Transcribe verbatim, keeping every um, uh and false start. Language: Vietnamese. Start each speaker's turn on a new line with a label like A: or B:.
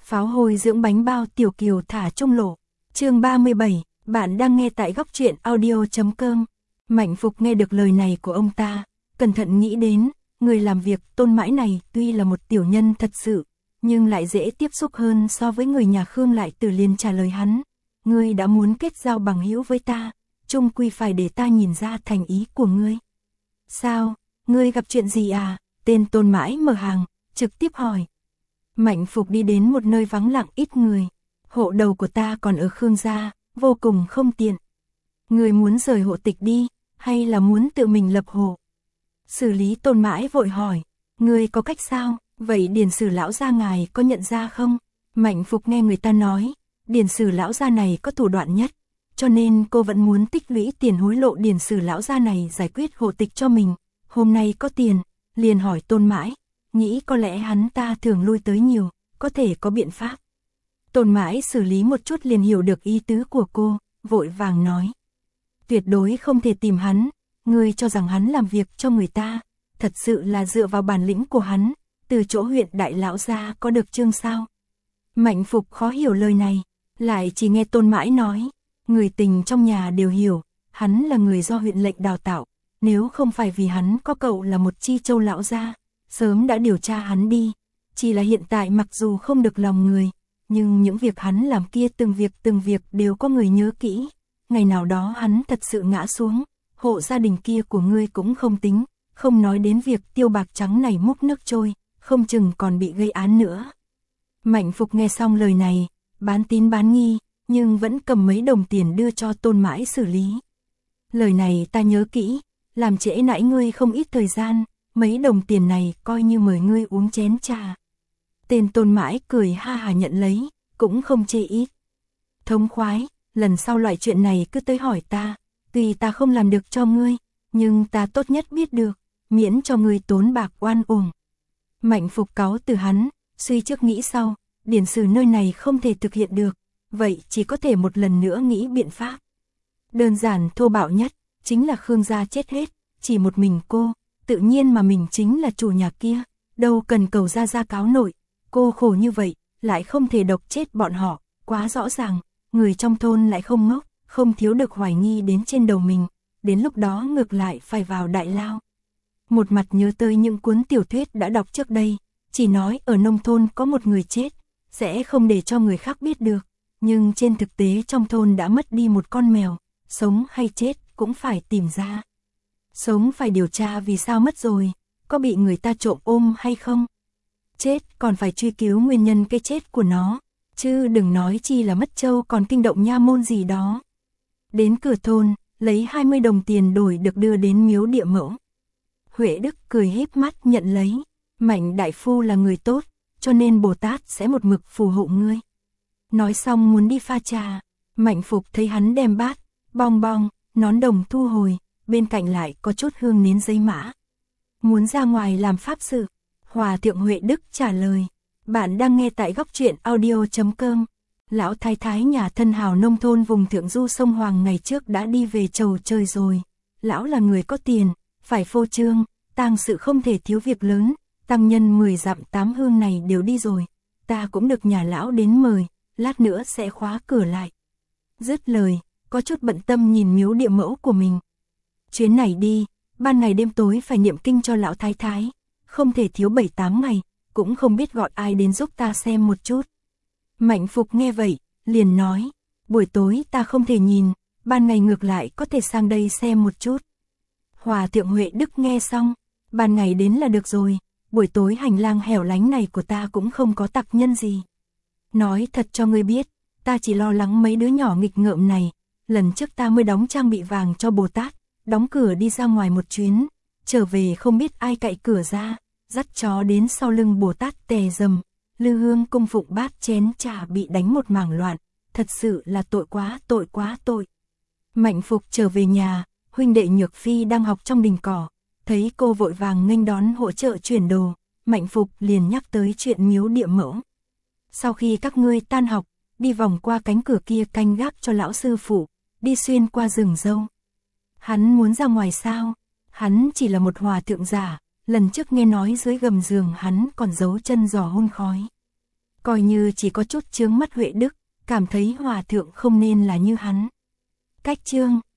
A: Pháo hôi dưỡng bánh bao tiểu kiều thả trung lộ. Chương ba mươi bảy, bạn đang nghe tại góc truyện audio chấm com. Mạnh Phục nghe được lời này của ông ta, cẩn thận nghĩ đến, người làm việc Tôn Mãi này tuy là một tiểu nhân thật sự, nhưng lại dễ tiếp xúc hơn so với người nhà Khương. Lại từ liền trả lời hắn, ngươi đã muốn kết giao bằng hữu với ta, chung quy phải để ta nhìn ra thành ý của ngươi. Sao, ngươi gặp chuyện gì à? Tên Tôn Mãi mở hàng, trực tiếp hỏi. Mạnh Phục đi đến một nơi vắng lặng ít người, hộ đầu của ta còn ở Khương gia, vô cùng không tiện. Ngươi muốn rời hộ tịch đi, hay là muốn tự mình lập hộ? Xử lý Tôn Mãi vội hỏi, ngươi có cách sao? Vậy Điền Sử lão gia ngài có nhận ra không? Mạnh Phục nghe người ta nói, Điền Sử lão gia này có thủ đoạn nhất, cho nên cô vẫn muốn tích lũy tiền hối lộ Điền Sử lão gia này giải quyết hộ tịch cho mình. Hôm nay có tiền, liền hỏi Tôn Mãi, nghĩ có lẽ hắn ta thường lui tới nhiều, có thể có biện pháp. Tôn Mãi xử lý một chút liền hiểu được ý tứ của cô, vội vàng nói. Tuyệt đối không thể tìm hắn, ngươi cho rằng hắn làm việc cho người ta, thật sự là dựa vào bản lĩnh của hắn, từ chỗ huyện đại lão ra có được chương sao? Mạnh Phục khó hiểu lời này, lại chỉ nghe Tôn Mãi nói, người tình trong nhà đều hiểu, hắn là người do huyện lệnh đào tạo, nếu không phải vì hắn có cậu là một chi châu lão gia, sớm đã điều tra hắn đi, chỉ là hiện tại mặc dù không được lòng người, nhưng những việc hắn làm kia từng việc từng việc đều có người nhớ kỹ, ngày nào đó hắn thật sự ngã xuống, hộ gia đình kia của ngươi cũng không tính, không nói đến việc tiêu bạc trắng này múc nước trôi, không chừng còn bị gây án nữa. Mạnh Phục nghe xong lời này, bán tín bán nghi, nhưng vẫn cầm mấy đồng tiền đưa cho Tôn Mãi xử lý. Lời này ta nhớ kỹ, làm trễ nãy ngươi không ít thời gian, mấy đồng tiền này coi như mời ngươi uống chén trà. Tên Tôn Mãi cười ha hà nhận lấy, cũng không chê ít. Thống khoái, lần sau loại chuyện này cứ tới hỏi ta, tuy ta không làm được cho ngươi, nhưng ta tốt nhất biết được, miễn cho ngươi tốn bạc oan uổng. Mạnh Phục cáu từ hắn, suy trước nghĩ sau, Điền Sử nơi này không thể thực hiện được, vậy chỉ có thể một lần nữa nghĩ biện pháp. Đơn giản thô bạo nhất, chính là Khương gia chết hết, chỉ một mình cô, tự nhiên mà mình chính là chủ nhà kia, đâu cần cầu ra ra cáo nội, cô khổ như vậy, lại không thể độc chết bọn họ, quá rõ ràng, người trong thôn lại không ngốc, không thiếu được hoài nghi đến trên đầu mình, đến lúc đó ngược lại phải vào đại lao. Một mặt nhớ tới những cuốn tiểu thuyết đã đọc trước đây, chỉ nói ở nông thôn có một người chết, sẽ không để cho người khác biết được, nhưng trên thực tế trong thôn đã mất đi một con mèo, sống hay chết cũng phải tìm ra. Sống phải điều tra vì sao mất rồi, có bị người ta trộm ôm hay không. Chết còn phải truy cứu nguyên nhân cái chết của nó, chứ đừng nói chi là mất trâu còn kinh động nha môn gì đó. Đến cửa thôn, lấy hai mươi đồng tiền đổi được đưa đến miếu địa mẫu. Huệ Đức cười híp mắt nhận lấy, Mạnh đại phu là người tốt, cho nên Bồ Tát sẽ một mực phù hộ ngươi. Nói xong muốn đi pha trà, Mạnh Phục thấy hắn đem bát, bong bong, nón đồng thu hồi, bên cạnh lại có chút hương nến giấy mã. Muốn ra ngoài làm pháp sự, Hòa thượng Huệ Đức trả lời, bạn đang nghe tại góc truyện audio chấm com. Lão thái thái nhà thân hào nông thôn vùng thượng du sông Hoàng ngày trước đã đi về chầu trời rồi. Lão là người có tiền, phải phô trương, tang sự không thể thiếu việc lớn, tăng nhân mười dặm tám hương này đều đi rồi, ta cũng được nhà lão đến mời, lát nữa sẽ khóa cửa lại. Dứt lời, có chút bận tâm nhìn miếu địa mẫu của mình. Chuyến này đi, ban ngày đêm tối phải niệm kinh cho lão thái thái, không thể thiếu bảy tám ngày, cũng không biết gọi ai đến giúp ta xem một chút. Mạnh Phục nghe vậy, liền nói, buổi tối ta không thể nhìn, ban ngày ngược lại có thể sang đây xem một chút. Hòa thượng Huệ Đức nghe xong, ban ngày đến là được rồi, buổi tối hành lang hẻo lánh này của ta cũng không có tặc nhân gì. Nói thật cho ngươi biết, ta chỉ lo lắng mấy đứa nhỏ nghịch ngợm này, lần trước ta mới đóng trang bị vàng cho Bồ Tát, đóng cửa đi ra ngoài một chuyến, trở về không biết ai cậy cửa ra, dắt chó đến sau lưng Bồ Tát tè dầm, lư hương cung phụng bát chén trà bị đánh một mảng loạn, thật sự là tội quá tội quá tội. Mạnh Phục trở về nhà, huynh đệ Nhược Phi đang học trong đình cỏ, thấy cô vội vàng nghênh đón hỗ trợ chuyển đồ, Mạnh Phục liền nhắc tới chuyện miếu địa mẫu. Sau khi các ngươi tan học, đi vòng qua cánh cửa kia canh gác cho lão sư phụ, đi xuyên qua rừng dâu. Hắn muốn ra ngoài sao? Hắn chỉ là một hòa thượng giả, lần trước nghe nói dưới gầm giường hắn còn giấu chân giò hun khói. coi như chỉ có chút chướng mắt Huệ Đức, cảm thấy hòa thượng không nên là như hắn. Cách chương